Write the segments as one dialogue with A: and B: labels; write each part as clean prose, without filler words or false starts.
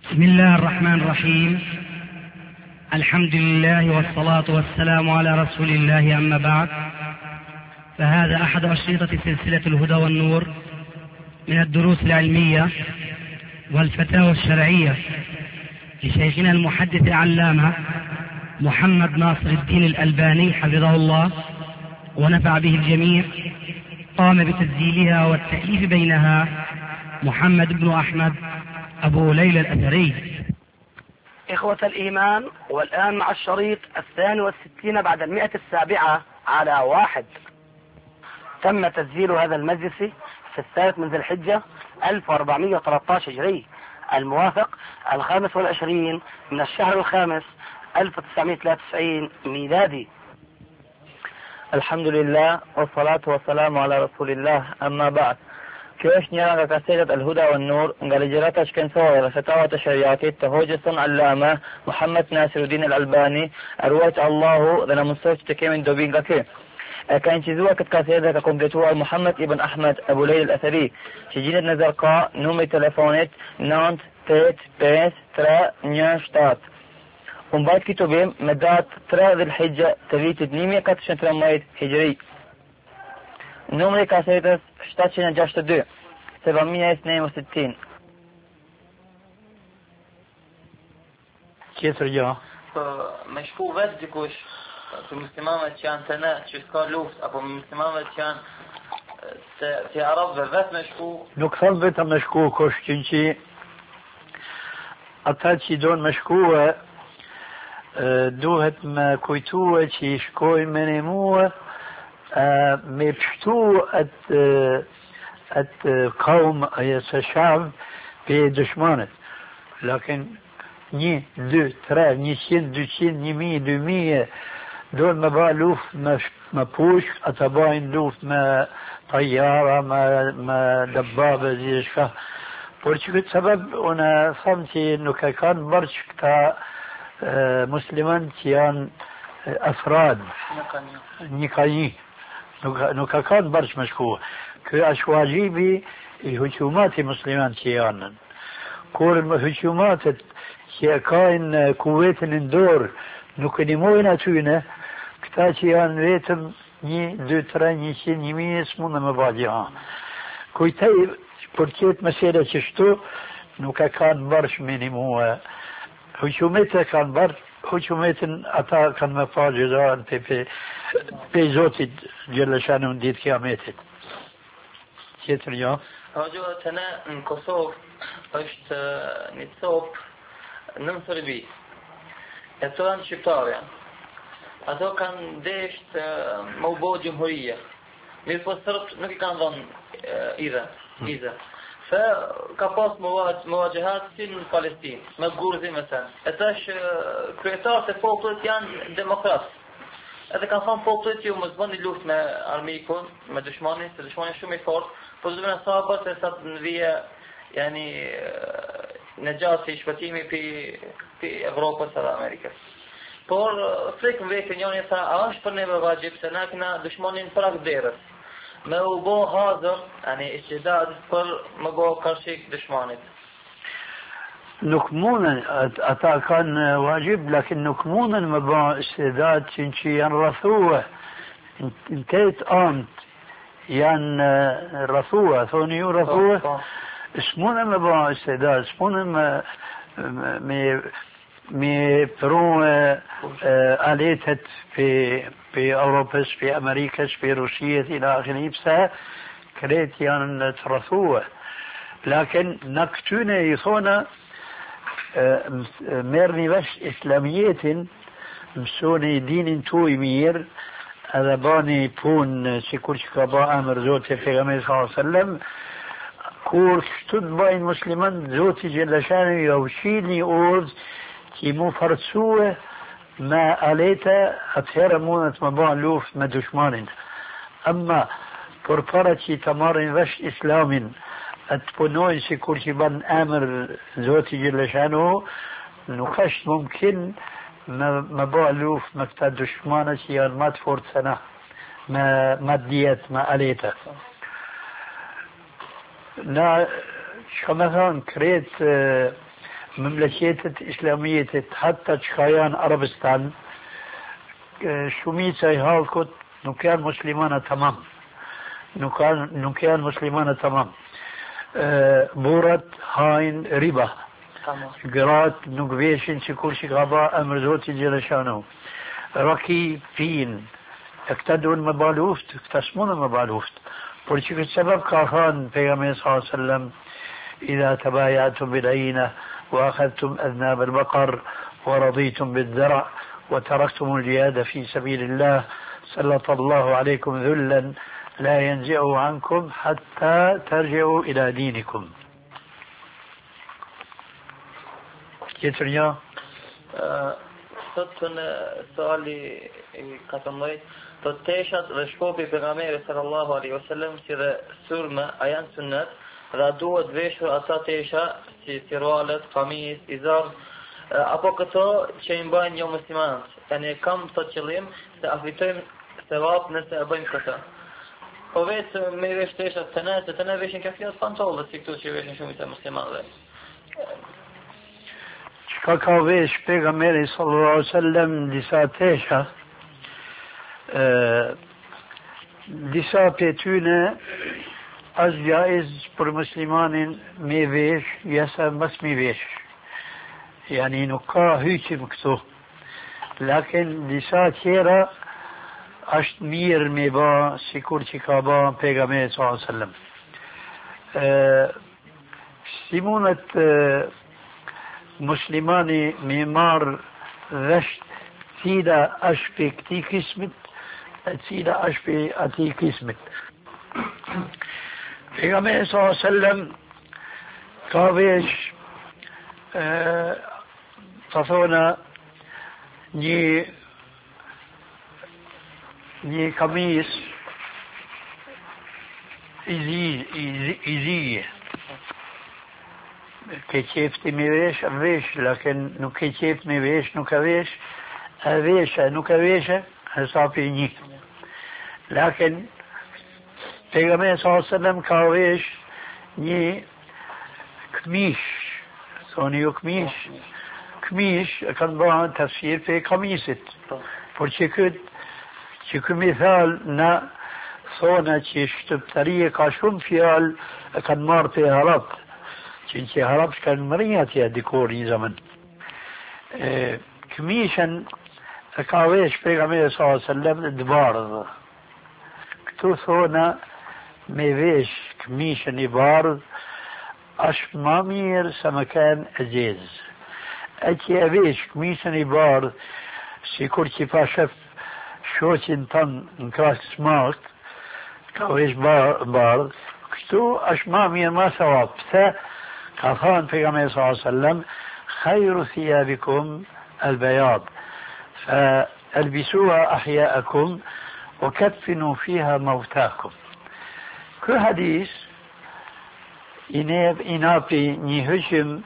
A: بسم الله الرحمن الرحيم. الحمد لله والصلاة والسلام على رسول الله، أما بعد، فهذا أحد أشرطة سلسلة الهدى والنور من الدروس العلمية والفتاوى الشرعية لشيخنا المحدث العلامة محمد ناصر الدين الألباني حفظه الله ونفع به الجميع. قام بتسجيلها والتأليف بينها محمد بن أحمد أبو ليلى الأثري. إخوة الإيمان، والآن مع الشريط 62 بعد 107 تم تسجيل هذا المجلس في 3 من ذي الحجة 1413 هجري، الموافق 25 من الشهر الخامس 1993 ميلادي.
B: الحمد لله والصلاة والسلام على رسول الله، أما بعد. كيش نيران كاسيدة الهدى والنور قال جراتش كان سوى فتاوى تشريعاتي تهوجسن علامة محمد ناصر الدين الألباني أرويت الله ذنا مستوش تكيمن دوبين كي كان شزوة كاسيدة ككمبيوتر محمد ابن أحمد أبو ليلى الأثري شجينة نزرقاء نومي تلفونت نانت تيت بيس ترى نياشتات ومبعد كتبهم مدات 3 ذي الحجة تريت دنيمية كاتشن ترميت هجري نمري كاسيتس 762 762.
C: كيف رجع؟
B: مشكو بس ديكوش في مسلمان كان تنا شو لوفت أبو مسلمان كان في عرب بس مشكو
C: نكثر بيت مشكو كوش كنشي أتاتشي دون مشكوة دوهت ما كويتوه شي شكوي منموه مبشتو قوم الشعب بدشمانه، لكن ني دو ترى نيشين دوشين نيمي دومية دول ما بالوف ما بوش أتباين لوف ما طيارة ما دبابة زي شكا برشكت سبب أنا فهمتي إنه كان برشكتا مسلمان كيان أفراد نيكايي نوكا كان برش مشكوه كأشواجيبي الهجومات المسلمان كيانا كور الهجومات كاين كويت اندور نكنمونا تونا كتاتيان ريتم ني دو تراني شي نيمي اسمونا مبادئها كويتاي بركيت مسيرة ششتو نوكا كان برش منمو هجومتا كان برش هجومتن أتا كان مفاجدان في زوتي جل شانه ديت كيامتت كيتر يا
B: هاجو تنا نكسوف اشت نتصوب ننصر بي اتوان شبتار يعني اتو كان ديشت موضوع جمهورية ميفسرت نكي كان ظن إذا فكاباس مواجهات في فلسطين مقبول زي مثلا اتاش كريتار تفوقت يعني ديمقراط هذا كان فان فوقت يوم زمان اللوت ما ارميكون ما دشماني شو ميفورت فزمنا صابت تصد نبيه يعني نجاتي شبتيمي في اوروبا سر امريكا por frek vetë njëri tha a është për neve vajib se na kena dëshmonin prak derës me u bo hazër yani istidad për me bo karshik dëshmanit.
C: nuk munën ata kanë wajib, lakin nuk munën me ba istidat që janë rrethue në këtë amt janë rrethue, thoni ju rrethue, s'munën me ba istidat, s'munën me pru aletet في أوروبا في أمريكا في روسيا إلى آخره بسا كريت يعني ترثوه لكن نكتونه يصونا ميرني بس إسلامية مسوني دين توي مير هذا باني بون سيكون شكابا أمر زوتي في غمي صلى الله عليه وسلم كور شتد باين مسلمان زوتي جلشاني يوشيني أورد كي مو فرسوه ما أليتا أتهر مونت مبان لوف ما دشمان أما فرفرتي تمارن وش إسلام أتبنوين سيكورتي بان آمر زوتي جل شانه نقش ممكن مبان لوف مكتا دشمانتي يعني ما تفورت سنة ما ديت ما أليتا نا شو مثلا كريت مملكات إسلامية حتى تشخيان عربستان شميت هالكت نكان مسلمان تمام نكان مسلمان تمام بورت هاين ربا قرات نقبيشن شكور شغابا أمر زوتي جلشانو ركي فين اقتدون مبالوفت اقتسمون مبالوفت ولكن السبب كان في صلى الله عليه وسلم إذا تبايعتم بالعينة وأخذتم أذناب البقر ورضيتم بالذرع وتركتم الجهاد في سبيل الله سلط الله عليكم ذلا لا ينزعه عنكم حتى ترجعوا إلى دينكم. كيف رجع؟
B: Sot në sali I 14 të teshat dhe shkopi pejgamberit sallallahu alaihi wasallam si dhe sulme a janë sunnet dhe duhet veshur ata tesha si siralet, kamis, izar apo këto që I mbajnë jo muslimanët. Tani kam të qëllim se afitojmë sevap nëse e bëjmë këtë. Po vetë me vesh teshat të ne veshin kafijat pantollet si këtu që veshin shumica e muslimanëve.
C: Ka vesh pejgamberi sallallahu alaihi wasallam disa tesha disa për tyne është jaiz për muslimanin me vesh jasa mas me vesh yani nuk ka hyqim këtu lakin disa tjera është mirë me ba sikur që ka ba pejgamberi sallallahu alaihi wasallam si mundet مسلماني ميمار رشت سيدا أشبي كتي كسمت سيدا أشبي أتي كسمت في صلى الله عليه وسلم كابيش تصونا ني قميص إزي ke qefti me vesh, vesh, lakin nuk ke qeft me vesh, nuk e vesh, e veshe, nuk e veshe, e sapi një. Lakin, pejgamberi sallallahu alaihi wasallam ka vesh një këmish, thoni ju këmish, e kanë bëhen tafsir për kamisit. Por që këtë mithal na thona që shtëptarie ka shumë fjal, e kanë marrë për harap. Çünkü harap çıkan mırıyat ya dikor iyi zaman. Kmishën ka vesh pejgamberi sallallahu alaihi wasallam të bardhë. Këtu thona me vesh kmishën I bardhë është më mirë se më kanë e gjezë. E që e vesh kmishën I bardhë sikur që pa shef shoqin tonë në krasë smart ka vesh bardhë këtu është më mirë më sevap. Pse قال في صلى الله عليه وسلم خير ثيابكم البياض فالبسوها أحياءكم وكفنوا فيها موتاكم. كل حديث إنابي نهجم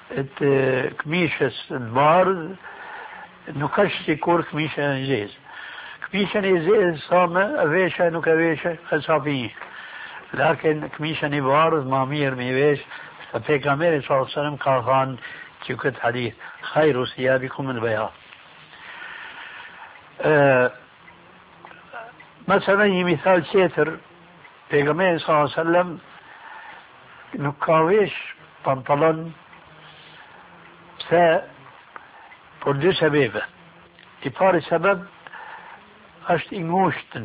C: كميشة البارد نكشتي كور كميشة نجيز كميشة نجيز صامة أفيشة نكويشة خصابية لكن كميشة نبارد مامير ميويش فبيغمبر صلى الله عليه وسلم قال في كل حديث خير ثيابكم البياض. مثلا مثال شيتر بيغمبر صلى الله عليه وسلم نكاويش بنطلون pse por dy sebebe. I pari sebeb është I ngushtën.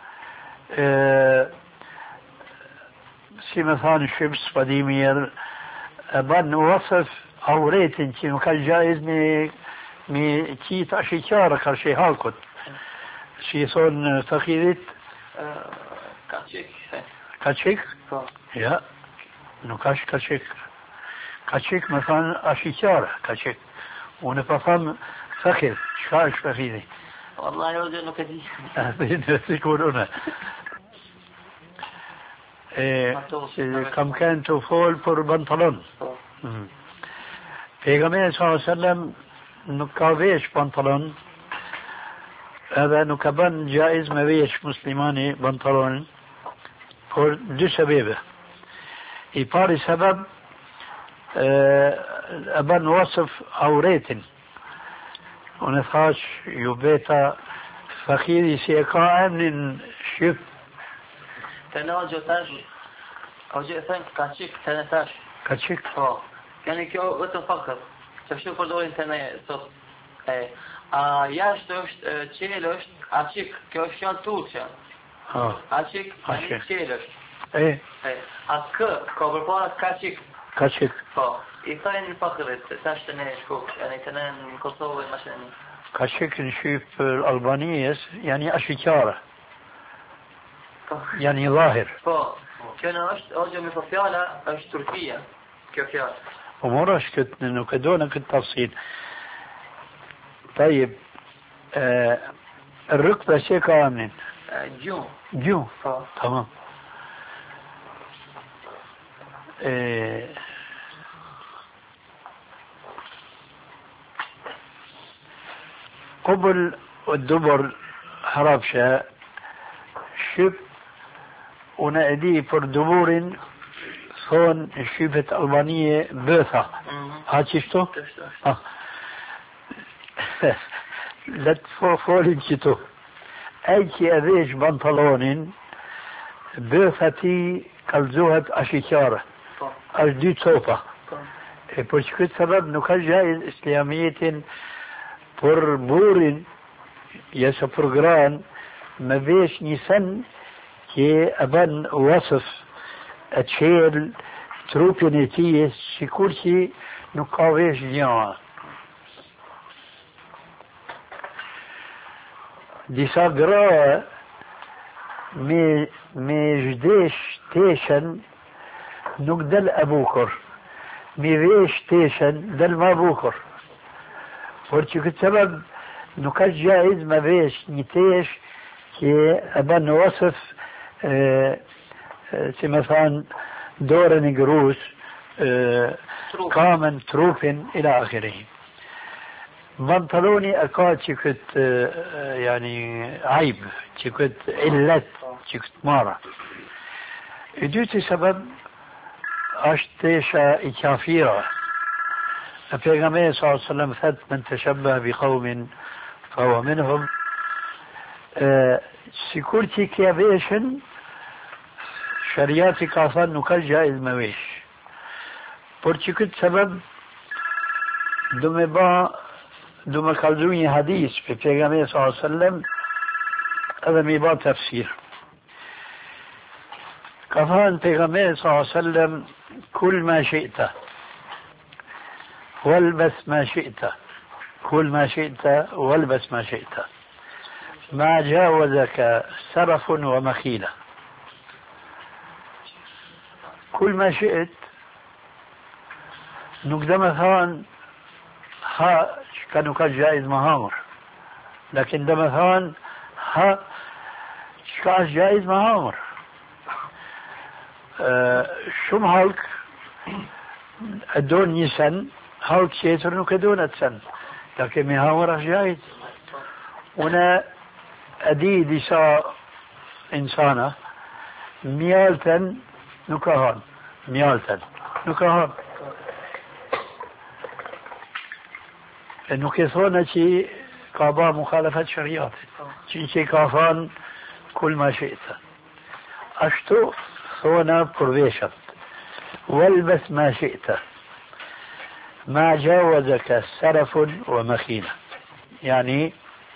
C: Si me thanë shqips, pa di mirë, e banë në wasëf auretin që nuk ka gjaiz me qitë ashikjarë, ka shi halkut. Si I thonë fakidit? Kachik? Ja, nuk është kachik. Kachik me thanë ashikjarë, kachik. Unë pa thamë fakid, shka është fakidi?
B: Wallahi o nuk e di.
C: Në sikur unë. Kam kanë të folë për pantalon. Pejgamberi sallallahu alaihi wasallam nuk ka vesh pantalon, edhe nuk ka bën jaiz me vesh muslimani pantalon për dy sebebe. I pari sebeb أبن وصف عوريتن ونثاش يبيتا فخيري سيقاء من شف
B: تناجو تاش أو جئ ثانك كاتشيك تنتاش
C: كاتشيك
B: يعني كيو وتفكر تشوف فردور انتنا صوت jashtë është qelë është aqik, kjo është janë tuqë. Aqik, janë qelë është. Atë kë, ka përpara kaqik.
C: Kaqik.
B: Po, I thajnë në fakërit, tash të ne shkuk, janë të ne në Kosovë, mashani.
C: Kaqik në Shqipë Albanijes, janë ashikjara. Janë dhahir.
B: Po, kjo në është, ogjo me po fjala, është Turkia, kjo fjala.
C: Po mora është këtë, nuk e do në këtë tafsin. طيب الركبة شيء كامل جو تمام قبل الدبر حرابشة شب ونأدي پر دبور ثون شبة ألبانية بوثا هاتشتو لا تفولي كتو أيكي أذيش بنطلون بوثتي كالزوهة أشيكارة أجدي توفة por që këtë sabab nuk ka gjajz islamiyetin për burin jesë për gran me vesh një sen që e ban wasëf e qel trupin e tije sikur që nuk ka vesh gjama. Disa gra me zhdesh teshen nuk del e bukur. Mi vesh teshen del ma bukur. Por që këtë sebeb nuk është gjaiz me vesh një tesh që e ban në wasëf si me thanë dorën e grus kamen, trupin ila akhirih. Pantaloni e ka që këtë yani ajb, që këtë illet, që këtë mara. E dyti sebeb është tesha I kafira. Pejgamberi sallallahu alaihi wasallam thot men tashabbaha bi qaumin fa huwa minhum. Sikur që kia veshën shariati ka thënë nuk është jaiz me vesh. Por që këtë sebeb do me kallëzu një hadis për pejgamberi sallallahu alaihi wasallam edhe me ba tafsir. كفان پیغمبر صلى الله عليه وسلم كل ما شئت والبس ما شئت كل ما شئت والبس ما شئت ما جاوزك سرف ومخيلة كل ما شئت نقدم ثان ها كانوا كجائز مهامر لكن دم ثان ها شكاش جائز مهامر shumë halk e do një sen, halk tjetër nuk e do në të sen. Da kemi hamër është gjajt. Une e di disa insana, mjalten nuk ka hanë. Mjalten nuk ka hanë. E nuk e thone që ka ba mukhalafat shariatit. Që ka thanë kul ma shita. Ashtu ثونا برويشت والبس ما شئت ما جاوزك سرف ومخيلة يعني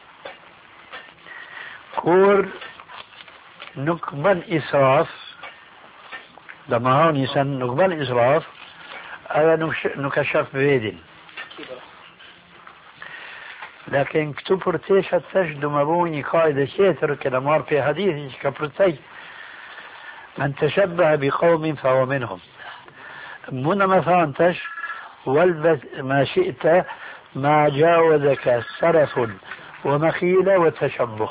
C: كور نقبل إسراف لما هون يسن نقبل إسراف هذا نكشف بيدن لكن كتب برتيشت تجد مبوني قائدة شيتر كلمار في حديث كبرتي من تشبه بقوم فهو منهم من ما فهمتش والبس ما شئت ما جاوزك سرف ومخيلة وتشبه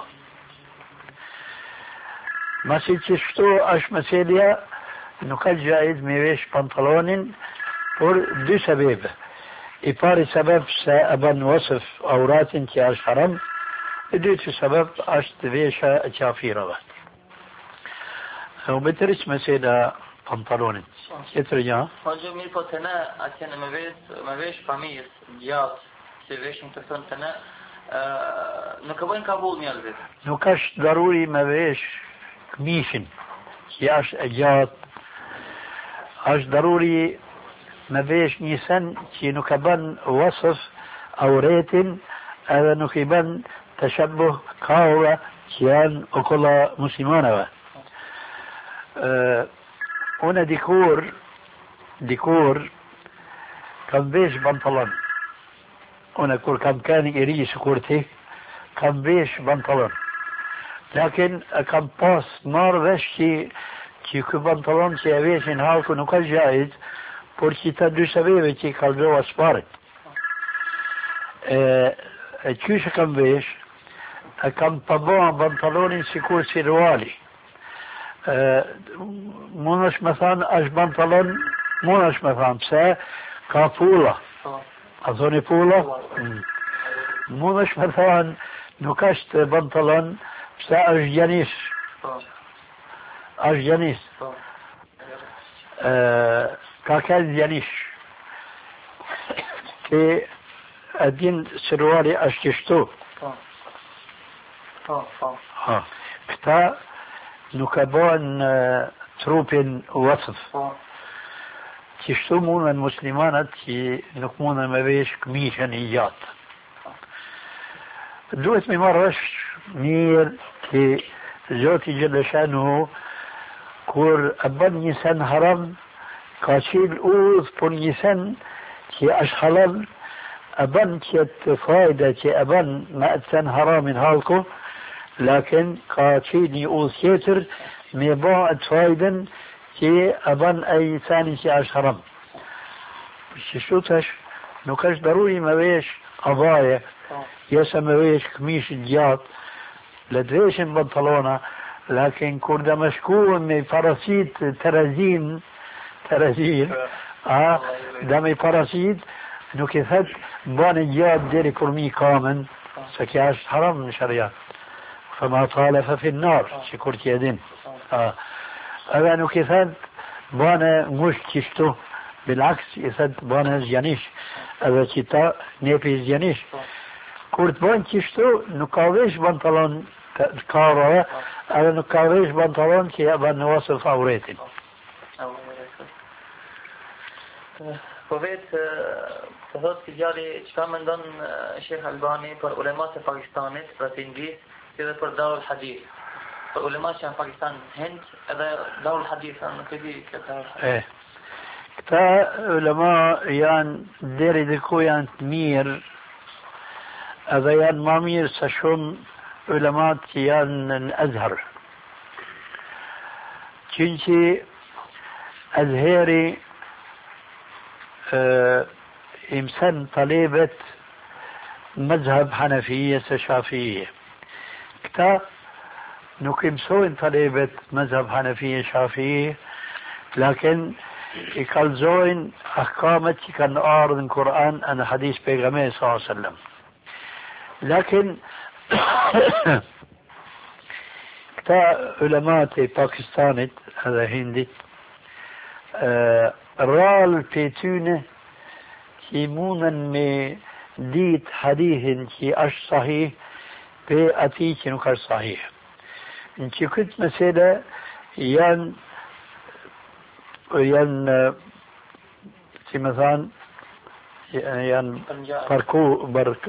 C: ما سيتشفتو اش مسيليا نقل جائز ميويش بنطلون por dy sebebe. I pari sebeb se e bën wasëf auratin që është haram, e dyti sebeb është vesha e qafirave. وبترش مسألة pantalonit. Tjetër gjë?
B: Po gjë mirë, po të ne atje në me vesh familjes gjatë që veshin të thënë të ne nuk e bëjnë kabull njerëzit.
C: Nuk është daruri me vesh këmishin që është e gjatë, është daruri me vesh një sen që nuk e bën wasëf auretin edhe nuk i bën të shabbuh kaura që janë okolla muslimanëve. Unë dikur kam vesh pantalon. Unë kur kam qenë i ri sikur ti, kam vesh pantalon. Lakin kam pas marrë vesh që ky pantalon që e veshin halku nuk është gjajt, por që ta dy sebeve që i kalzova sparit. E qyshe kam vesh, e kam përbëha pantalonin sikur si ruali. Mund është me thanë është pantalon, mund është me thanë, pse ka pula. A thoni pula? Mund është me thanë, nuk është pantalon, pse është gjanish. është gjanish. Ka këllë gjanish. Që e din se ruali është kështu. Këta nuk e bën trupin wasëf. Qështu mundën muslimanat që nuk mundën me vesh këmishën i gjatë. Duhet me marrë është mirë që Zoti Gjellëshanu kur e bën një sen haram ka qilë udhë për një sen që është halal e bën që të fajda që e bën me të sen haramin halku lakin ka qilë një udhë tjetër me ba të fajden që e bën e i seni që është haram. Qështu tash nuk është daruri me vesh abaje jese me vesh këmishit gjatë le të veshin pantalona lakin kur dhe me shkuën me parasit terazin dhe me parasit nuk i thet bane gjatë deri kur mi kamen se kja është haram në sharia fëma tale fe finnar që kur t'je din edhe nuk i thet bane ngush qishtu bilaks i thet bane zjanish edhe që ta nepi zjanish kur të bën qishtu nuk ka vesh pantalon kara edhe nuk ka vesh pantalon që e bën në wasëf auretin.
B: Po vetë të thotë si gjari çka mendon Shekh Albani për ulemat e Pakistanit, për të Inglisë, si dhe për Darul Hadith. Për ulemat që në Pakistan Hind edhe Darul Hadith në këti këtë.
C: Këta ulema janë deri diku janë të mirë edhe janë ma mirë sa shumë ulemat që janë në Azhar. Qënqi Azheri imsen talebet مذهب حنفية شافعية. كتا نكمسوين طلبة مذهب حنفية شافعية لكن يكالزوين أحكامت كان أعرض القرآن أنا حديث بيغمية صلى الله عليه وسلم لكن كتا علماء باكستاني هذا هندي رال بيتونه يمونا من ديت حديث كي أش صحيح بي أتي كي نكر صحيح انتي كنت مسألة ين مثلا ين بركو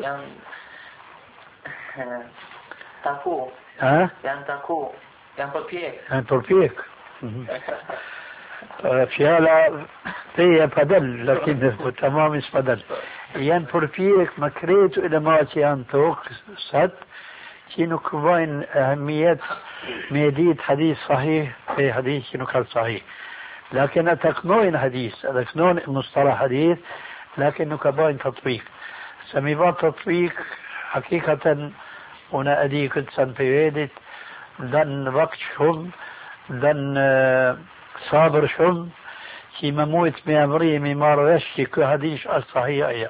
B: تاكو
C: ها
B: ين تاكو ين بربيك
C: فيها هي بدل لكن تمام بدل ين بربيك مكريت إلى ما تيان توك صد كينو كوين أهمية ميديت حديث صحيح في حديث كينو كان صحيح لكن أتقنون حديث أتقنون مصطلح حديث لكن كباين تطبيق سميبات تطبيق حقيقة هنا أدي كنت سنفيدت دن وقت شم دن صابر شم كي مموت ميامري ميمار وشي كو حديث الصحيح أيا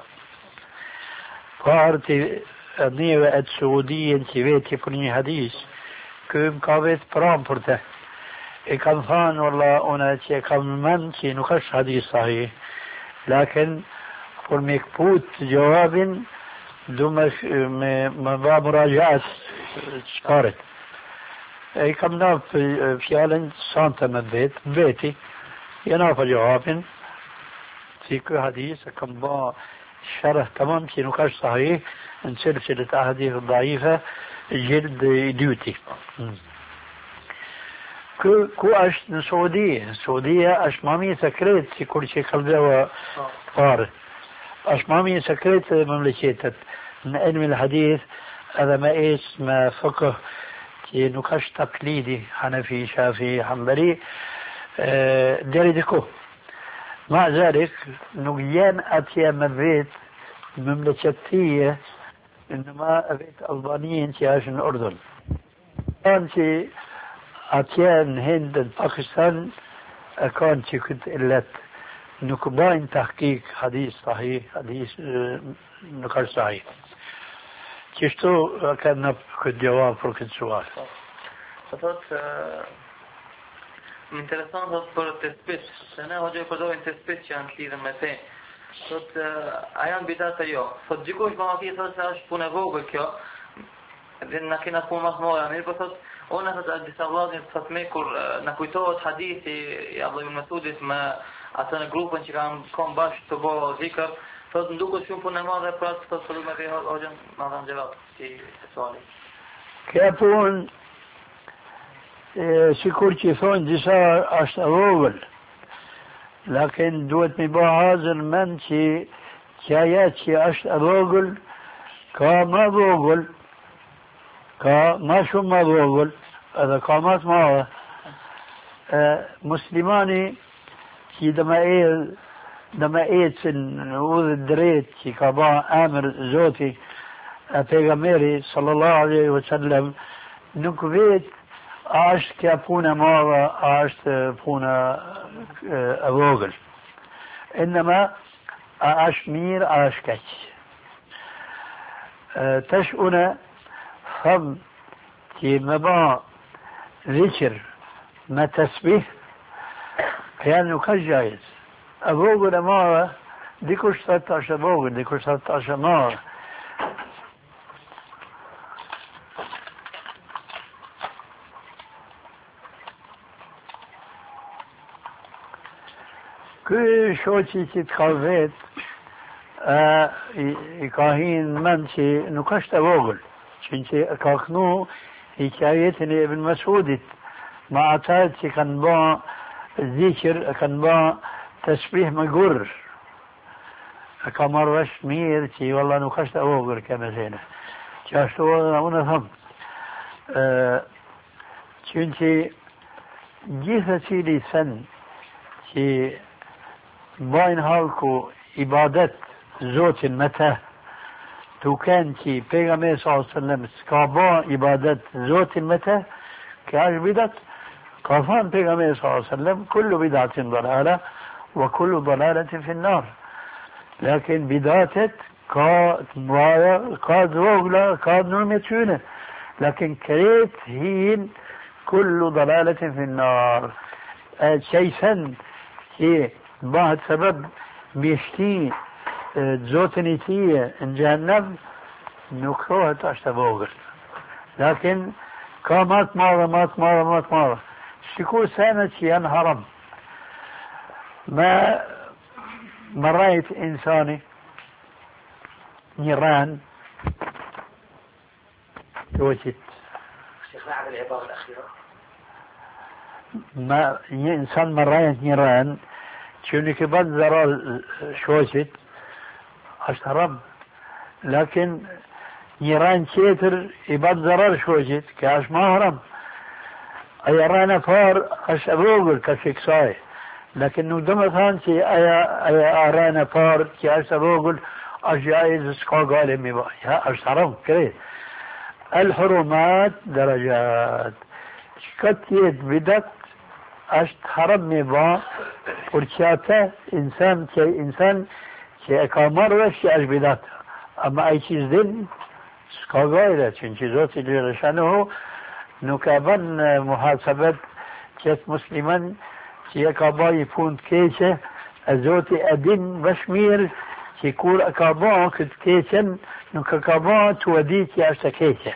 C: فارتي نيوة السعودية كي بيتي فرني حديث كم كابت برام برته كان ثان والله أنا كم من كي نقش حديث صحيح لكن فرميك بوت جواب دومش ما مراجعة شكارت أي كم ناف فعلا سانتا من بيتي يناف جواب في كل حديث كم با شرح تمام كي نقش صحيح من سلسلة أحاديث ضعيفة جلد ديوتي كو أش السعودية أش مامي سكرت في كل شيء خلده وفار أش مامي سكرت مملكتت من علم الحديث هذا ما اسم فقه كي نقش تقليدي حنفي شافعي حنبلي ديردكو مع ذلك نقيان أتيا مبيت مملكتية إنما أبيت ألبانيين تياش الأردن كان أتيان هند باكستان كان كنت إلت نكباين تحقيق حديث صحيح حديث نقل صحيح كشتو كان نبقى الجواب فرق السؤال
B: interesant për tespit, se ne hoxha i përdorin tespit që janë të lidhur me fe. Thot a janë bidat e jo. Thot dikush më thot se është punë e vogël kjo. Dhe na kena punë më të mëdha, mirë po thot ona thot disa vllazë thot me kur na kujtohet hadithi i Abdullah ibn Mas'udit me atë në grupin që kanë bashkë të bëjë zikr, thot nduket shumë punë e madhe për atë thot me ve hoxha ma dhanë gjallë si suali.
C: Kjo punë sikur që thonë disa është e vogël, lakin duhet mi bëj hazër mend që ajo që është e vogël ka më vogël, ka më shumë më vogël, edhe ka më të madhe. Muslimani që dhe me ecën në udhë drejt që ka ba emër Zoti e pejgamberi sallallahu alaihi wasallam nuk vet a është kja punë e madhe, a është punë e vogël. Innema a është mirë, a është keq. Tash une thëmë që me ba zikr me tasbih, kja nuk është gjajz. E vogël e madhe, dikush thëtë është e vogël, dikush thëtë është e madhe. Ky shoqi që të ka vetë, i ka hinë mend që nuk është e vogël, që ka kënu i qajetin e Ibn Mas'udit, ma ata që kanë ba zikr, kanë ba tasbih me gurr. Ka marrë vesh mirë që valla nuk është e vogël kjo mesele. Që ashtu unë thëmë, që gjithë cili thënë që bajnë halku ibadet Zotin me te, duken që pejgamberi sallallahu alaihi wasallam s'ka ba ibadet Zotin me te, kjo është bidat. Ka thënë pejgamberi sallallahu alaihi wasallam kullu bidatin dalala wa kullu dalalatin fi an-nar. Lakin bidatet ka të mëdha, ka të vogla, ka të nëme të tyne. Lakin kret hin kullu dalalatin fi an-nar. Qejsen që بعد سبب بيشتي زوتني تيه ان جهنم نكروه تشتبوغل لكن كامات مارة شكو سنة ينهرم ما رأيت إنساني نيران توجد
D: شيخ بعد العبارة الأخيرة
C: ما إنسان ما رأيت نيران شوني كبد ذرا شوشت أشترب لكن نيران شيتر يبد ذرا شوشت كاش ما هرم أي رانا فار أش أبوغل كشكساي لكن ندم ثانسي أي رانا فار كاش أبوغل أش جايز سكا قال ميبا يا أشترب كريه الحرمات درجات كتيت بدت është haram me ba, por që ata insan që e ka marrë vesh që është bidat. Ama ai që zdin, s'ka gajre, që në që Zoti Gjellë Shanuhu nuk e ban muhasabet që qëtë musliman që e ka ba i punë të keqe, e Zoti e din vesh mirë që kur e ka ba këtë keqen, nuk e ka ba të e di që është e keqe.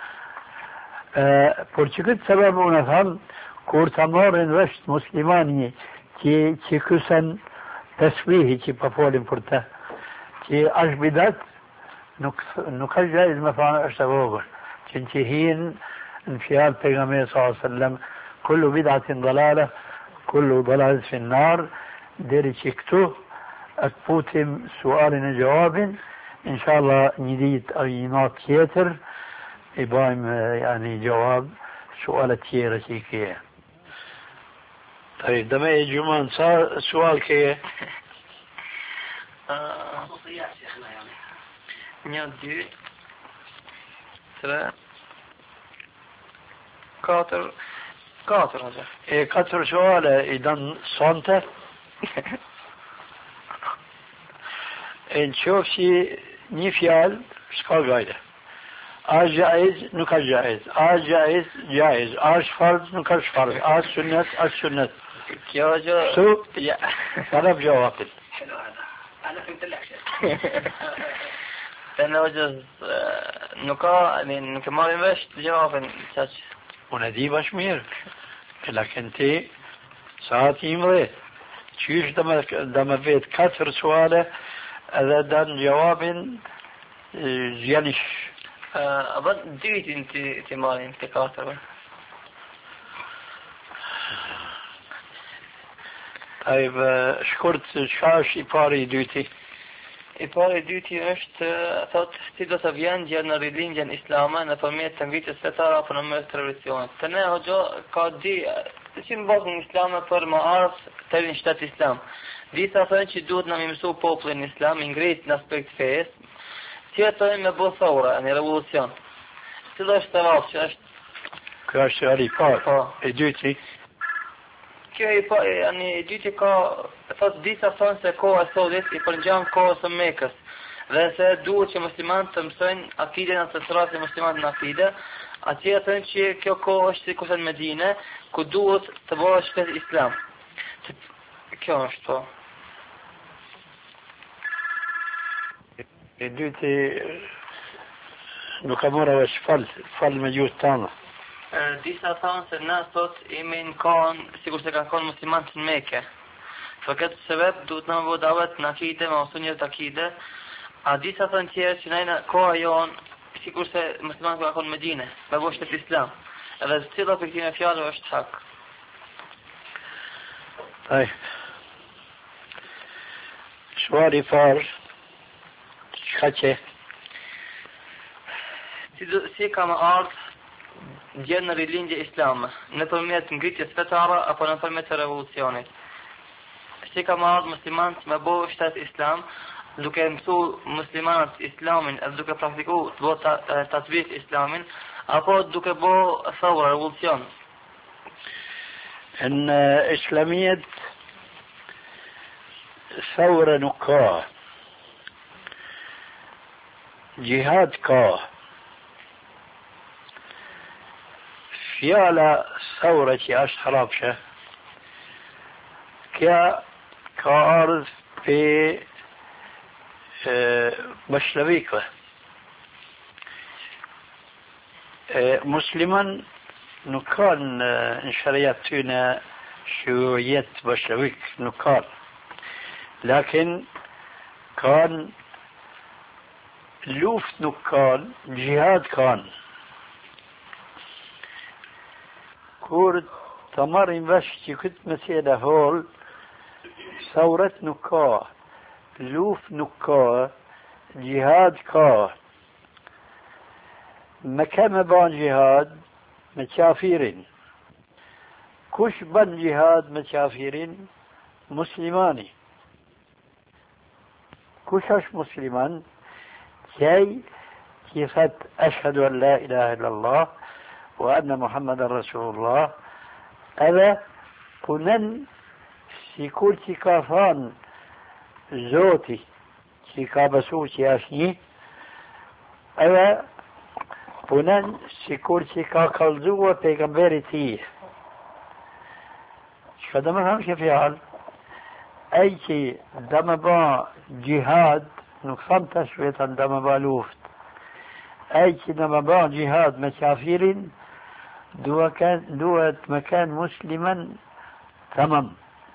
C: Por që këtë sebeb unë e thamë, kur të marrin vesh muslimani që kësen tesbihi që pa folim për të, që është bidat, nuk është gjajz me thane është e vogër, që hinë në fjallë pejgamberi sallallahu alaihi wasallam, kullu bid'atin dalale, kullu dalalet fin nar, deri që këtu e putim sualin e gjawabin, inshallah një dit a një natë tjetër, i bajmë yani gjawab sualet tjera që i kje. طيب دم اي جمان صار سؤال كي
D: خصوصيات شيخنا يعني.
B: Një, dy, tre, katër atë.
C: E katër suale i dan sonte. E në qofë që një fjalë, s'ka gajde. A jaiz, nuk është jaiz. A jaiz, jaiz. A është fard, nuk është fard. A është sunnet, është sunnet.
B: Kjo gjë...
C: Su?
B: Ja.
C: Talab gjawabin.
D: حلو هذا. أنا فهمت لك شيخ.
B: Në vëgjës nuk ka, nuk e marim vesh të gjavapin qaq.
C: Unë e di bash mirë. Lakin ti, sa ti më dhe, qysh dhe me vetë katër suale edhe dan gjawabin zjanish.
B: A bët dytin ti marim të katërve.
C: طيب shkurt, çka është i pari i dyti?
B: I pari i dyti është, thot, si do të vjen gjë në rilindjen islame në përmjet të ngritjes fetare apo në mes tradicionit. Të ne hoxho ka di, si në bazën islame për më ardhë të rinë shtetë islam. Disa thënë që duhet në mësu popullin islam, i ngrit në aspekt fejës, tjerë thënë me bo thora, një revolucion. Cilo është të valë që është...
C: Kjo është ali parë, e dyti.
B: Kjo i dyti ka, thot disa thonë se koha e sotit i përngjan kohës së Mekës, dhe se duhet që muslimanët të mësojnë akide në të sërasi muslimanët në akide, atje thënë që kjo kohë është si kurse në Medine, ku duhet të bëhet shtet islam. Kjo është po.
C: E dyti nuk e mora vesh fal me gjuhë tanë.
B: Disa thonë se na sot imi në kohën, sikur se ka kohën muslimanët në Mekë. Për këtë sebeb duhet në më davet në akide, më mësu njërë të akide, a disa thonë tjerë që najna koha jonë, sikur se muslimanët ka kohën në Medine, me bo shtetë islam. Edhe cila për këtime fjallë është hak.
C: Aj. Shwari farë, qka që?
B: Si ka më ardhë gjë në rilindje islame, në përmjet ngritjes fetare apo në përmjet të revolucionit. Si ka më ardhë muslimanët me bo shtet islam, duke mësu muslimanët islamin edhe duke praktiku të bo tatbik islamin, apo duke bo thawra, revolucion.
C: Në islamijet thawra nuk ka, jihad ka. Fjala thawra që është harapshe, kja ka ardhë për bashkëlavikve. Musliman nuk kanë në shariat ty në shujet bashkëlavik, nuk kanë. Lakin kanë luft nuk kanë, jihad kanë. Kur të marrin vesh që këtë mesele hol, thawret nuk ka, luft nuk ka, jihad ka. Me ka me ban jihad me qafirin. Kush ban jihad me qafirin? Muslimani. Kush është musliman? Qaj që thët ashhadu an la ilaha illallah وأن محمد رسول الله هذا كنن سيكون كافان زوتي سيكا بسوتي أشني هذا كنن سيكون كالزوة بيغمبرتي فده مثلا كيف يعال أي شيء دم با جهاد نقصان تشوية دم با لوفت أي شيء دم با جهاد مشافير دوت مكان مسلما تمام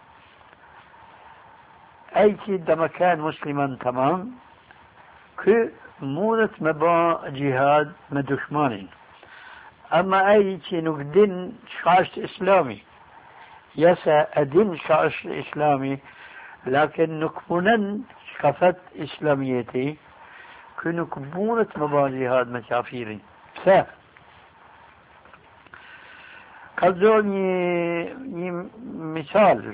C: أي شيء دم كان مسلما تمام كي مونت مبا جهاد مدشمانين أما أي شيء نقدن شعش إسلامي يسا أدين شعش إسلامي لكن نكمنن شخفت إسلاميتي كنكمونة مبالي هاد مشافيرين قد زوني مثال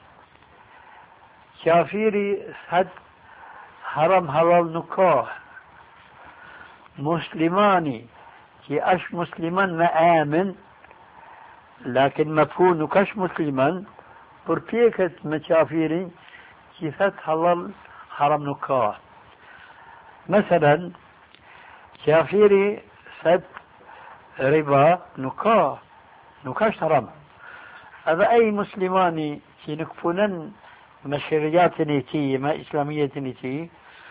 C: شافيري حد حرم حلال نكاح مسلماني كي أش مسلمان ما آمن لكن مفهوم كش مسلما بربيكة مشافيري كيفت حلال حرم نكاح مثلا شافيري ست ربا نكاش حرام هذا أي مسلماني كي نكفونن مشريات نيتي ما إسلامية نيتي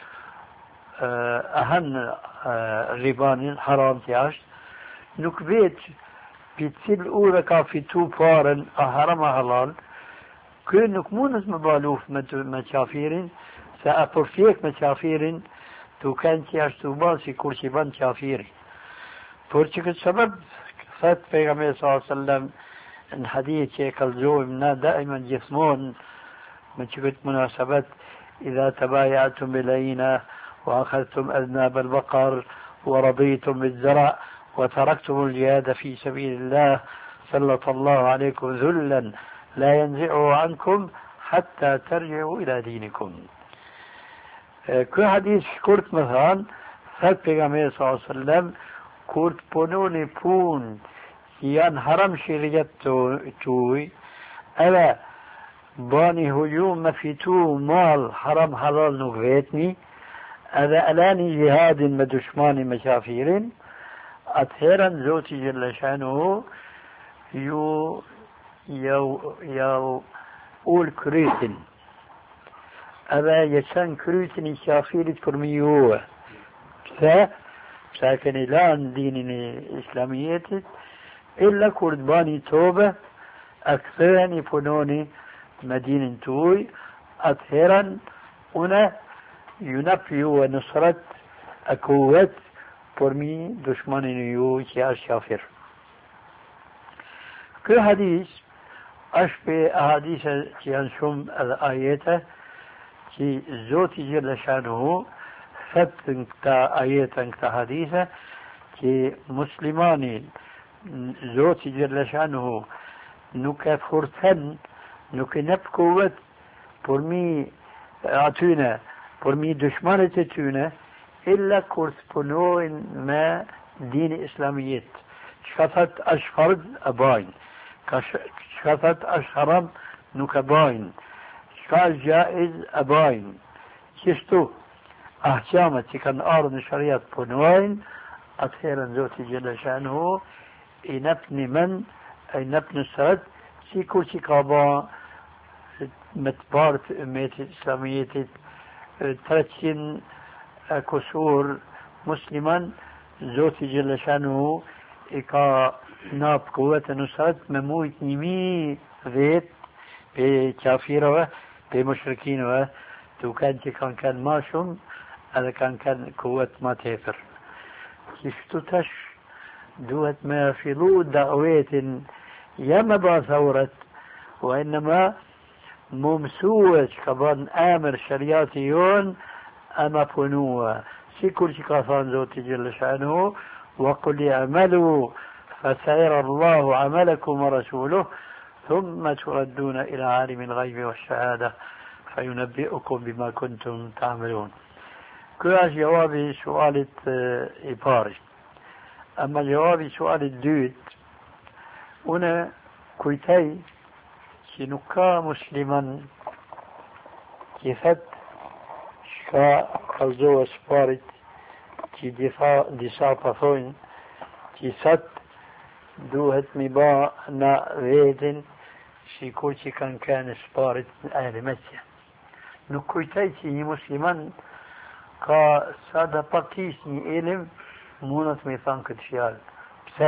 C: أهن ربان حرام تياش نكبيت بتصير أوركا في تو بارن أحرم حلال كأنك مو نسمى بالوف مشافيرين سأبرفيك مشافيرين تو كان تياش تو باسي كورسي بان شافيري فرشك السبب فات پیغمبر صلى الله عليه وسلم الحديث شيخ الزوم دائما جسمون من شكت مناسبة إذا تبايعتم بالعينة وأخذتم أذناب البقر ورضيتم بالزرع وتركتم الجهاد في سبيل الله سلط الله عليكم ذلا لا ينزعه عنكم حتى ترجعوا إلى دينكم. كل حديث كورت مثلا فات پیغمبر صلى الله عليه وسلم كورت بونوني بون يان حرم شريعت توي ألا باني هجوم مفيتو مال حرم حلال نغيتني ألا ألاني جهاد مدشمان مشافيرين أطهيرا زوتي جل شانه يو أول كريتن أبا يسان كريتن شافيرت كرميوه ساكن الآن ديني إسلامية إلا كردباني توبة أكثرني بنوني مدينة توي أطهيرا هنا ينفي ونصرت أكوت فرمي دشمن يو كي أشافر كل حديث أشبه أحاديث ينشم الآيات كي زوتي جل شانه ثبت آيات حديثة كي مسلماني زوتي جل شانه نكفرتن نكنبكوت فرمي أعطينا فرمي دشمنة تتونا إلا كورسبونوين ما دين إسلاميات شفت أشفرد أباين شفت أشهرم نكباين شفت جائز أباين كشتو أحكامة كان أرض شريعة بونوين أطهيرا زوتي جل شأنه إنبني من أي نبني السرد سيكو سيكابا متبارت أميت الإسلامية 30 كسور مسلما زوتي جل شانه إكا ناب قوة نصرت مموت نمي ذات بكافيرة بمشركين تو كان ماشم هذا كان قوة ما تهفر كيفتوتش دوت ما في لو دعوات يما با ثورت وإنما ممسوج كبان آمر شرياتيون أما فنوا سيكل شكاثان زوتي جل شأنه وقل اعملوا فسيرى الله عملكم ورسوله ثم تردون إلى عالم الغيب والشهادة فينبئكم بما كنتم تعملون. كل جوابي سؤال إباري. أما جوابي سؤال الدود هنا كويتاي شنكا مسلما كيفت شكا قلزو سبارت كي دفاع بثوين كي ست دوهت مبا نا ريدن sikur që kanë kanë sparit ahli Mekka. Nuk kujtoj që një musliman ka sa da pakis një ilim mundet me thanë këtë fjalë. Pse?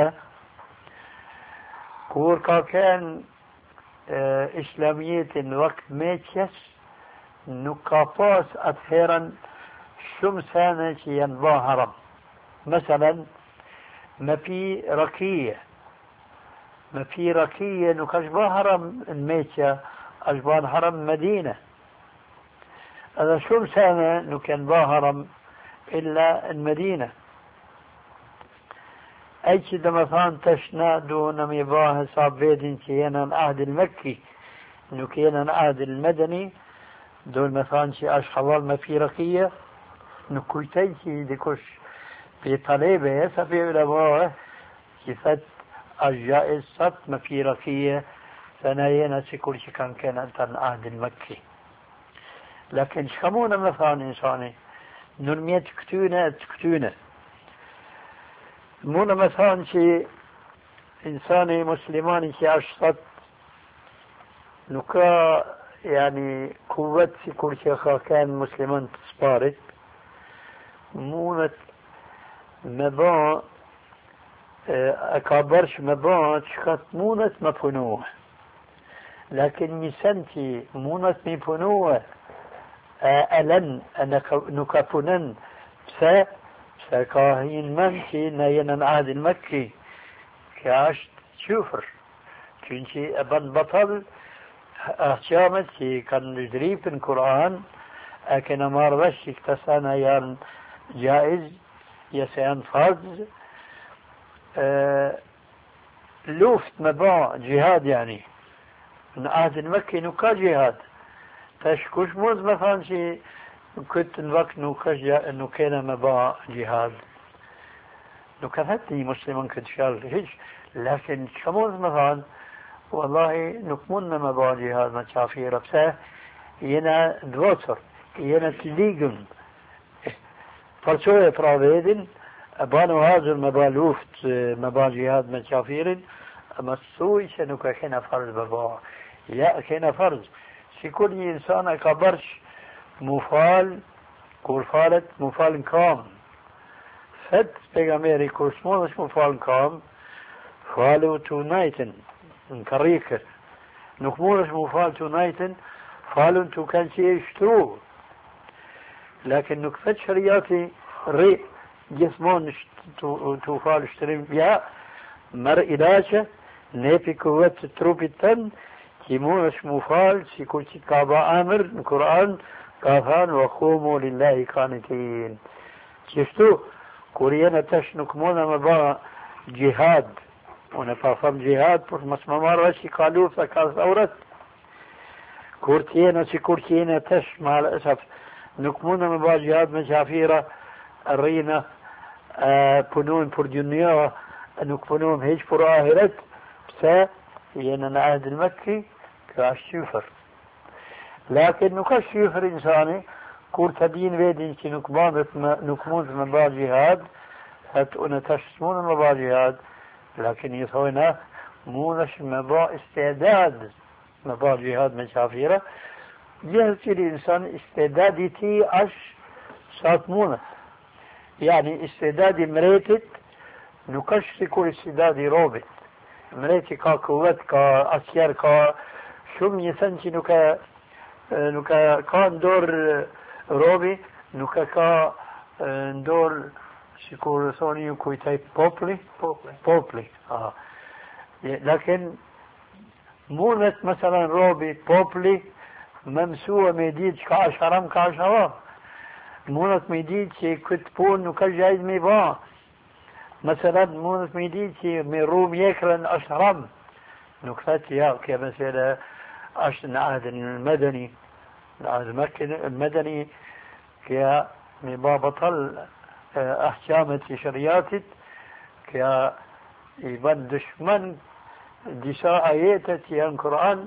C: Kur ka kanë islamiyetin në vakt Mekjes, nuk ka pas atëherën shumë sene që janë ba haram. Mesela me pi rakije. Me pi rakije nuk është ba haram në Mekja, është ba haram në Medina. Edhe shumë sene nuk janë ba haram illa në Medina. Ai që dhe me thanë tash na duhen në mi ba hesab vedin që jenë në ahdil Mekki, nuk jenë në ahdil Medeni, duhen me thanë që është halal me pi rakije, nuk kujtaj që dikush për talebe e sa për ulema që thët është jaiz sot me pi rakije, se na jena sikur që kanë kënë të në ahdil Mekki. Lakin që ka mune me thanë insani, nërmjet këtyne të këtyne. Mune me thanë që insani muslimani që është sot nuk ka yani kuvvet si kur që ka kënë musliman të sparit, mundet me ba e ka bërsh me ba që ka të mundet me punuhe. Lakin një sen që mundet me punuhe elen nuk ka punen pse ka hin men që në jenë në ahdin Mekki kja është qufër që e ban batal ahqamet që kanë zhripin Kur'an e kena marrë vesh që këta sana janë jaiz jese janë farz luft me ba jihad yani në ahdin Mekki nuk ka jihad tash kush mund me thanë që këtë në vakt nuk kena me ba jihad nuk ka thëtë një musliman këtë fjallë hiq lakin që mund me thanë wallahi nuk mund me ba jihad me qafira pse jena dvotër jena të ligën përqoje pra vedin e banu hazër me ba luft me ba jihad me qafirin më thuj që nuk e kena farz me ba ja e kena farz si kur një insan e ka bërsh mufal kur falet mufal në kam fed pegameri kur s'mon është mufal në kam falu të najten në karikër nuk mund është mufal të najten falun të kanë që e shtru lakin nuk fed shëriati ri gjithmon të falë shtërim ja mërë ilaqe nepi kuvet të trupit tënë që mund është mufal si kur që ka ba amër në Kur'an ka thanë wa kumu lillahi kanitin qështu kur jenë tash nuk mund me ba jihad unë e pa tham jihad për mos më marrë që ka lufta ka thaurat kur t'jena si kur t'jena tash ma esaf nuk mund me ba jihad me qafira rrina punojnë për dunia nuk punojnë heq për ahiret pse jena në ahdil Mekki ka është qyfër lakin nuk është qyfër insani kur të din vedin që nuk mund me ba jihad thët unë tash s'mund me ba jihad lakin i thojna mund është me ba istedad me ba jihad me qafira gjithë qëri insan istedadi ti është sa të mundet yani istedadi mretit nuk është si kur istedadi robit mreti ka kuvet ka asjer ka shumë një sen që nuk e ka ndor robi nuk e ka ndor si kur thoni ju kujtaj popli lakin mundet mesela robi popli me mësua me ditë që ka është haram ka është haram mundet me ditë që këtë pun nuk është gjajz me ba mesela mundet me ditë që me ru mjekrën është haram nuk thëtë ja kja mesela është në ahdin Medeni në ahdin Mekki Medeni kja me ba batal ahkamet i shëriatit kja i ban dëshman disa ajetet janë Kur'an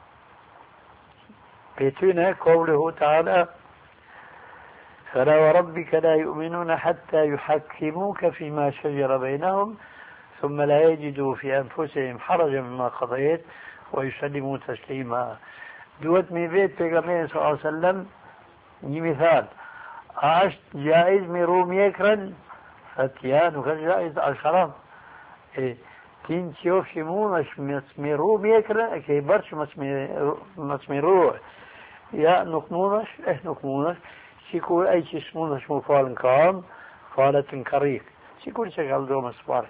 C: بيتنا قوله تعالى فلا وربك لا يؤمنون حتى يحكموك فيما شجر بينهم ثم لا يجدوا في أنفسهم حرجا مما قضيت ويسلموا تسليما. دوت من بيت پیغمبر صلى الله عليه وسلم مثال عشت جائز من روم يكرن فتيان وكان جائز الحرام تين تشوف شمو مش روم يكرن كي برش مش روح يا نقمونش نقمونش شيكول اي شي سمونش مو فالن كام فالة كريك شيكول شغال دوم اسبار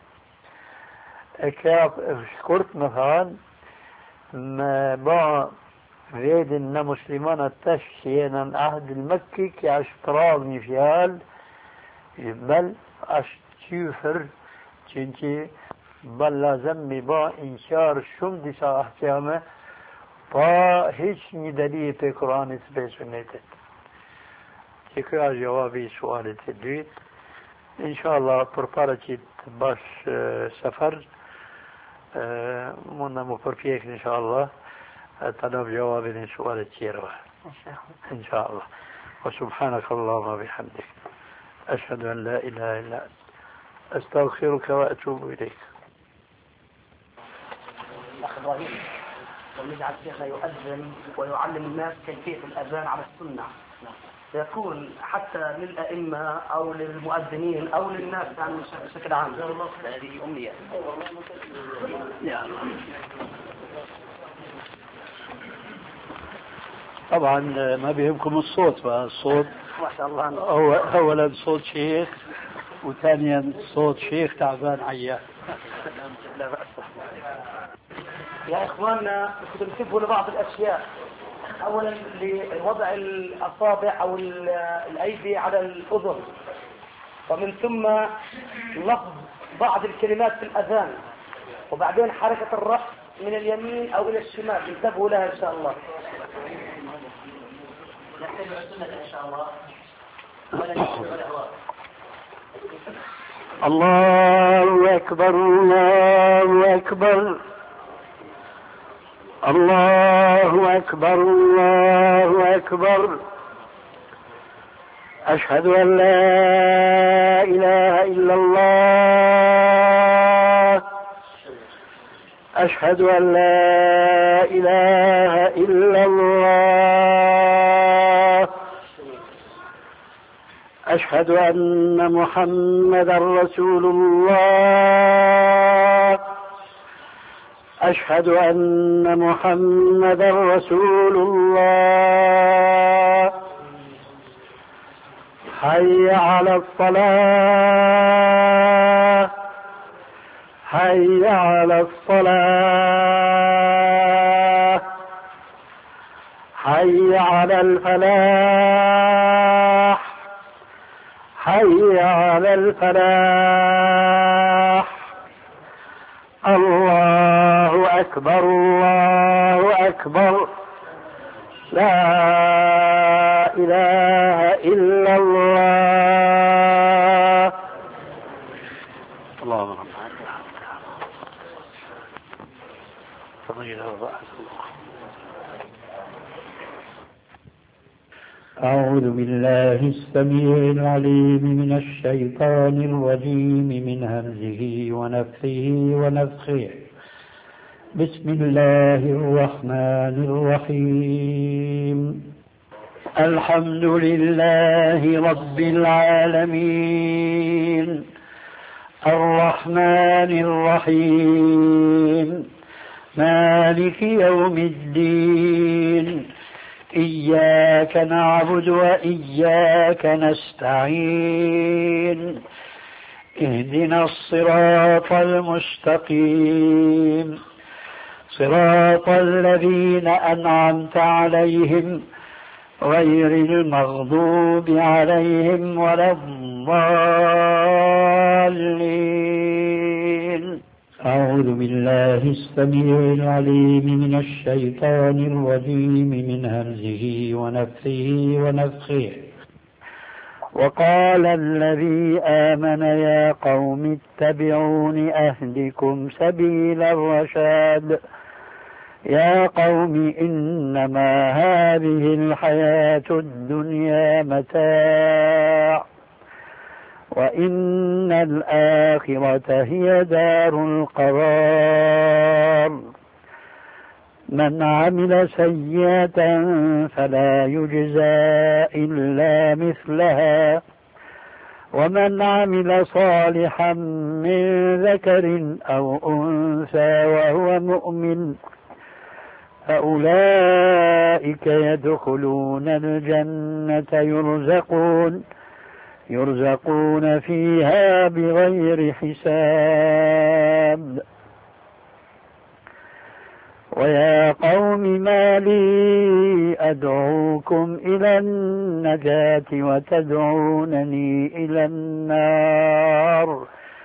C: اكاب شكرت مثلا ما با فيدنا مسلمان التشينا العهد المكي كاشتراغ نفيال بل اشتيفر چنچه بل لازم با انشار شم دسا احكامه با هیچ ندلی په قرآن سبه سنته تکرار جوابی سوالت دوید انشاءالله پرپاره چید باش سفر منمو پرپیک انشاءالله طلب جواب من سؤال تيروه إن شاء الله. وسبحانك اللهم وبحمدك أشهد أن لا إله إلا أنت أستغفرك وأتوب إليك.
D: أخ إبراهيم ونجعل شيخنا يؤذن ويعلم الناس كيفية الأذان على السنة يكون حتى للأئمة أو للمؤذنين أو للناس يعني بشكل عام. هذه أمنية.
C: طبعا ما بيهمكم الصوت فالصوت
D: ما شاء الله
C: أولا صوت شيخ وثانيا صوت شيخ تعبان عيان.
D: لا بأس. يا إخواننا كنتم تنتبهوا لبعض الأشياء. أولا لوضع الأصابع أو الأيدي على الأذن ومن ثم لفظ بعض الكلمات في الأذان وبعدين حركة الرأس من اليمين أو إلى الشمال انتبهوا لها إن شاء الله. نتبع السنة إن شاء الله ولا نتبع الأهواء.
C: الله أكبر الله أكبر الله أكبر الله أكبر أشهد أن لا إله إلا الله أشهد أن لا إله إلا الله أشهد أن محمدا رسول الله أشهد أن محمدا رسول الله حي على الصلاة حي على الصلاة حي على الفلاح حي على الفلاح الله أكبر الله أكبر لا إله إلا الله. اللهم أعوذ بالله السميع العليم من الشيطان الرجيم من همزه ونفخه ونفخه. بسم الله الرحمن الرحيم الحمد لله رب العالمين الرحمن الرحيم مالك يوم الدين إياك نعبد وإياك نستعين اهدنا الصراط المستقيم صراط الذين أنعمت عليهم غير المغضوب عليهم ولا الضالين. أعوذ بالله السميع العليم من الشيطان الرجيم من همزه ونفخه ونفخه. وقال الذي آمن يا قوم اتبعون أهدكم سبيل الرشاد يا قوم إنما هذه الحياة الدنيا متاع وإن الآخرة هي دار القرار من عمل سيئة فلا يجزى إلا مثلها ومن عمل صالحا من ذكر أو أنثى وهو مؤمن فأولئك يدخلون الجنة يرزقون فيها بغير حساب. ويا قوم ما لي أدعوكم إلى النجاة وتدعونني إلى النار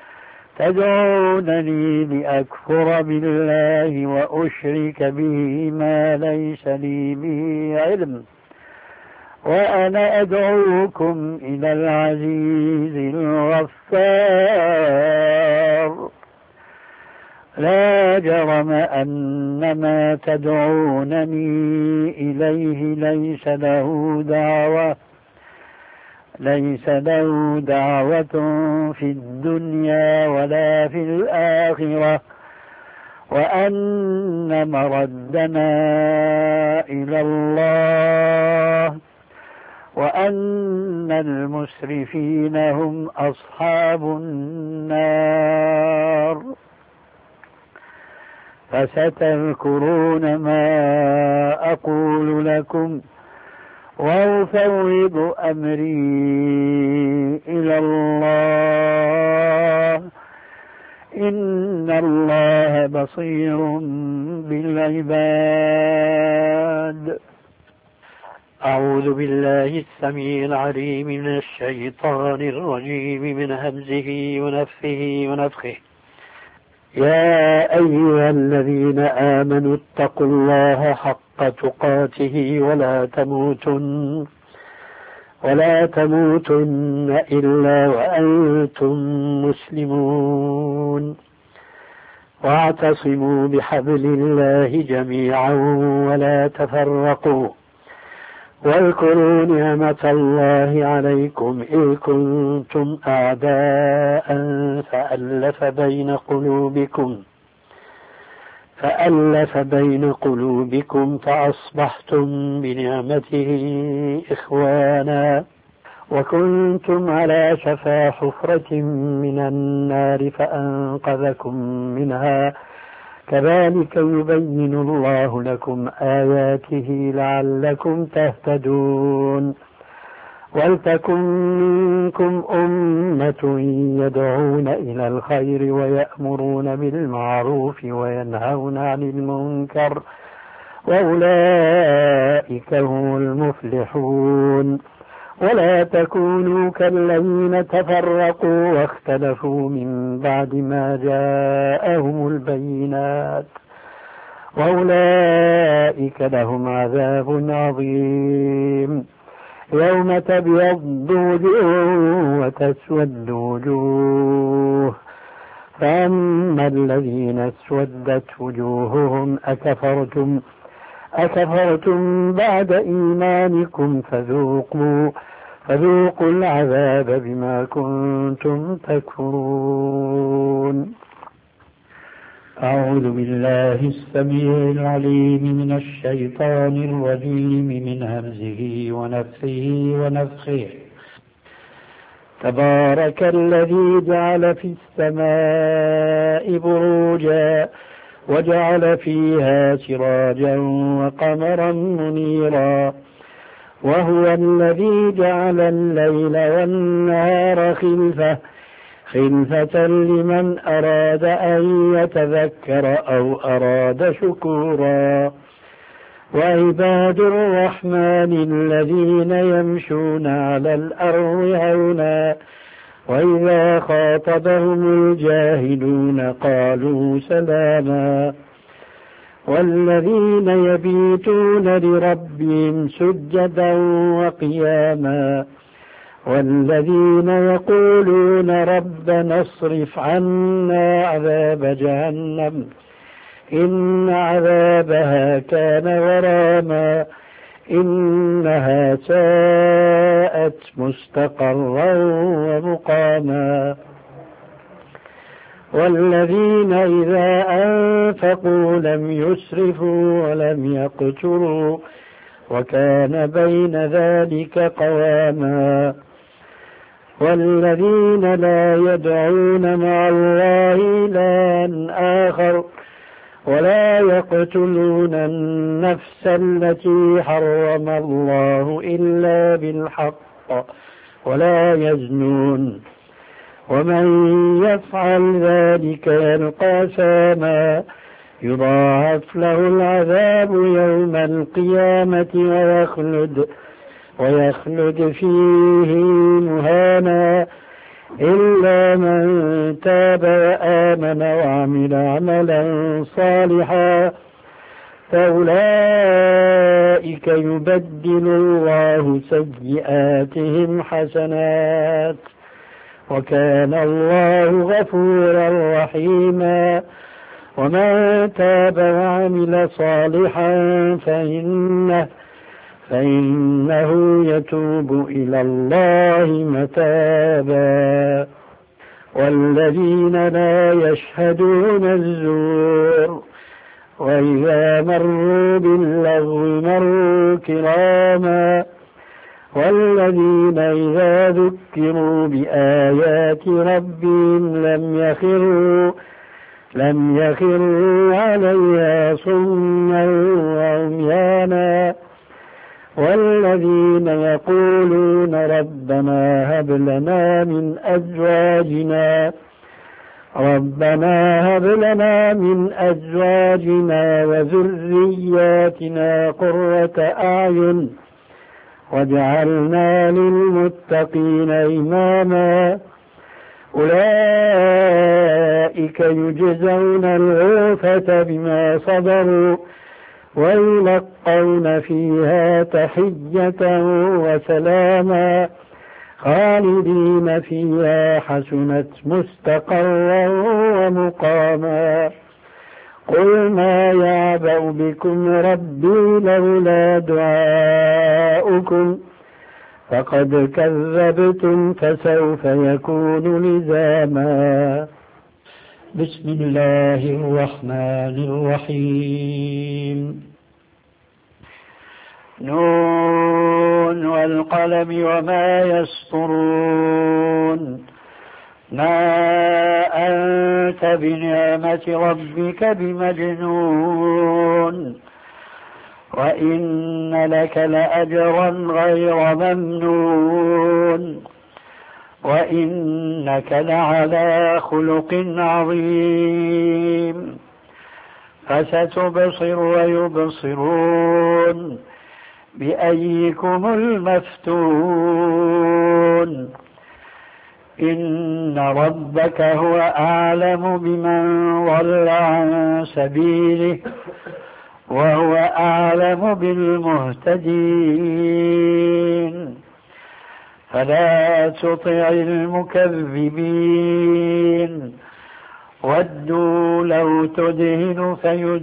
C: تدعونني لأكفر بالله وأشرك به ما ليس لي به علم وأنا أدعوكم إلى العزيز الغفار. لا جرم أن ما تدعونني إليه ليس له دعوة في الدنيا ولا في الآخرة وأن مردنا إلى الله وأن المسرفين هم أصحاب النار. فستذكرون ما أقول لكم وأفوض أمري إلى الله إن الله بصير بالعباد. أعوذ بالله السميع العليم من الشيطان الرجيم من همزه ونفثه ونفخه. يا أيها الذين آمنوا اتقوا الله حق تقاته ولا تموتن إلا وأنتم مسلمون واعتصموا بحبل الله جميعا ولا تفرقوا واذكروا نعمة الله عليكم إذ كنتم أعداء فألف بين قلوبكم فأصبحتم بنعمته إخوانا وكنتم على شفا حفرة من النار فأنقذكم منها كذلك يبين الله لكم آياته لعلكم تهتدون. ولتكن منكم أمة يدعون إلى الخير ويأمرون بالمعروف وينهون عن المنكر وأولئك هم المفلحون. ولا تكونوا كالذين تفرقوا واختلفوا من بعد ما جاءهم البينات وأولئك لهم عذاب عظيم. يوم تبيض وجوه وتسود وجوه فأما الذين اسودت وجوههم أكفرتم بعد إيمانكم فذوقوا العذاب بما كنتم تكفرون. أعوذ بالله السميع العليم من الشيطان الرجيم من همزه ونفثه ونفخه. تبارك الذي جعل في السماء بروجا وجعل فيها سراجا وقمرا منيرا وهو الذي جعل الليل والنهار خلفة لمن أراد أن يتذكر أو أراد شكورا. وعباد الرحمن الذين يمشون على الأرض هونا وإذا خاطبهم الجاهلون قالوا سلاما. والذين يبيتون لربهم سجدا وقياما والذين يقولون ربنا اصرف عنا عذاب جهنم إن عذابها كان غراما إنها ساءت مستقرا ومقاما.
E: والذين إذا أنفقوا لم يسرفوا ولم يقتروا وكان بين ذلك قواما والذين لا يدعون مع الله إلها آخر ولا يقتلون النفس التي حرم الله إلا بالحق ولا يزنون ومن يفعل ذلك يلقى أثاما يضاعف له العذاب يوم القيامة ويخلد فيه مهانا إلا من تاب وآمن وعمل عملا صالحا فأولئك يبدل الله سيئاتهم حسنات وكان الله غفورا رحيما ومن تاب وعمل صالحا فإنه يتوب إلى الله متابا والذين لا يشهدون الزور وإذا مروا باللغو مروا كراما والذين إذا ذكروا بآيات ربهم لم يخروا عليها صما وعميانا والذين يقولون ربنا هب لنا من أزواجنا وذرياتنا قرة أعين واجعلنا للمتقين إماما أولئك يجزون الغرفة بما صبروا ويلقون فيها تحية وسلاما خالدين فيها حسنت مستقرا ومقاما قل ما يعبأ بكم ربي لولا دعاؤكم فقد كذبتم فسوف يكون لزاما بسم الله الرحمن الرحيم نون والقلم وما يسطرون ما أنت بنعمة ربك بمجنون وإن لك لأجرا غير ممنون وإنك لعلى خلق عظيم فستبصر ويبصرون بأيكم المفتون إن ربك هو أعلم بمن ضل عن سبيله وهو أعلم بالمهتدين فلا تطع المكذبين ودوا لو تدهن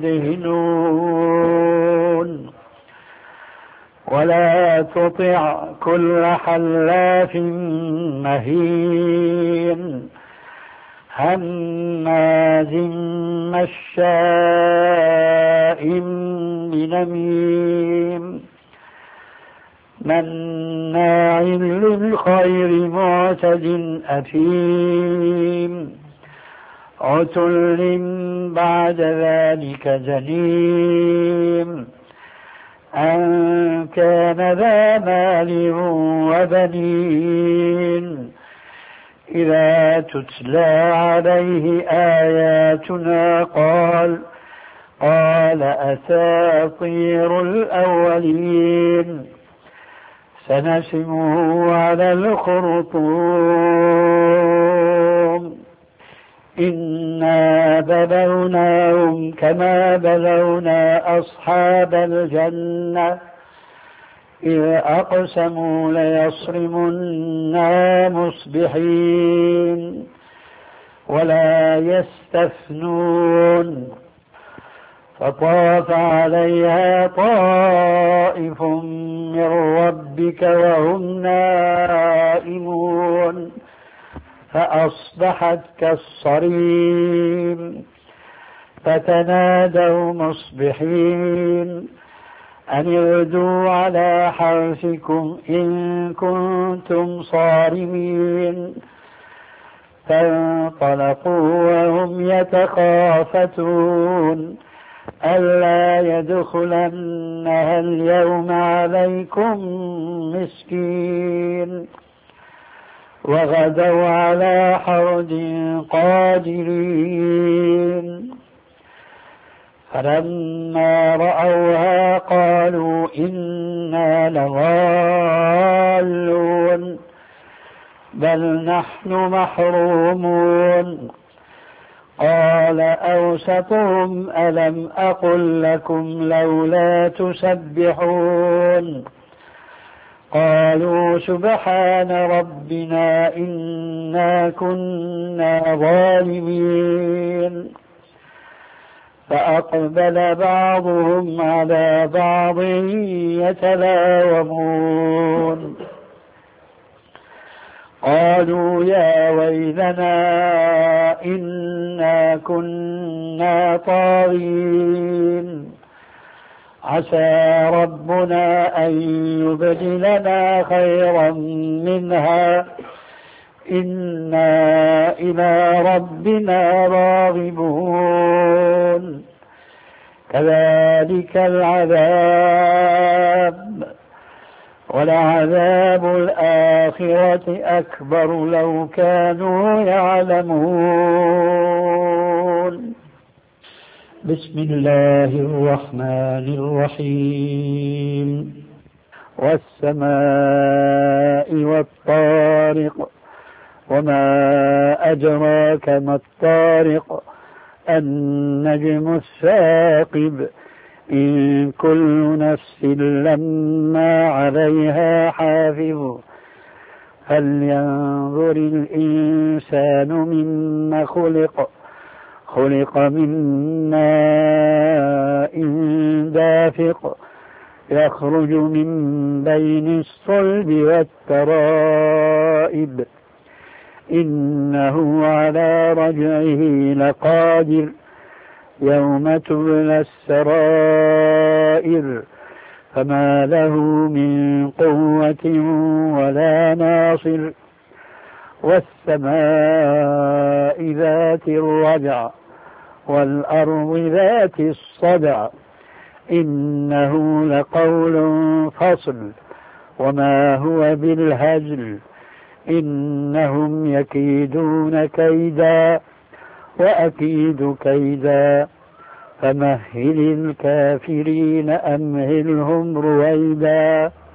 E: فيدهنون ولا تطع كل حلاف مهين هماز مشاء بنميم مناع للخير معتد أثيم عتل بعد ذلك زنيم أن كان ذا مال وبنين إذا تتلى عليه آياتنا قال أساطير الأولين سنسمه على الخرطوم إنا بلوناهم كما بلونا أصحاب الجنة إذ أقسموا ليصرمنا مصبحين ولا يستثنون فطاف عليها طائف من ربك وهم نائمون فأصبحت كالصريم فتنادوا مصبحين أن اغدوا على حرثكم إن كنتم صارمين فانطلقوا وهم يتخافتون ألا يدخلنها اليوم عليكم مسكين وغدوا على حرد قادرين فلما رأوها قالوا إنا لضالون بل نحن محرومون قال أوسطهم ألم أقل لكم لولا تسبحون قالوا سبحان ربنا إنا كنا ظالمين فأقبل بعضهم على بعض يتلاومون قالوا يا ويلنا إنا كنا طاغين عسى ربنا أن يبدلنا خيرا منها إنا إلى ربنا راغبون كذلك العذاب ولعذاب الآخرة أكبر لو كانوا يعلمون بسم الله الرحمن الرحيم والسماء والطارق وما أدراك ما الطارق النجم الثاقب إن كل نفس لما عليها حافظ فلينظر الإنسان مما خلق من ماء دافق يخرج من بين الصلب والترائب إنه على رجعه لقادر يوم تبلى السرائر فما له من قوة ولا ناصر والسماء ذات الرجع والأرض ذات الصدع إنه لقول فصل وما هو بالهزل إنهم يكيدون كيدا وأكيد كيدا فمهل الكافرين أمهلهم رويدا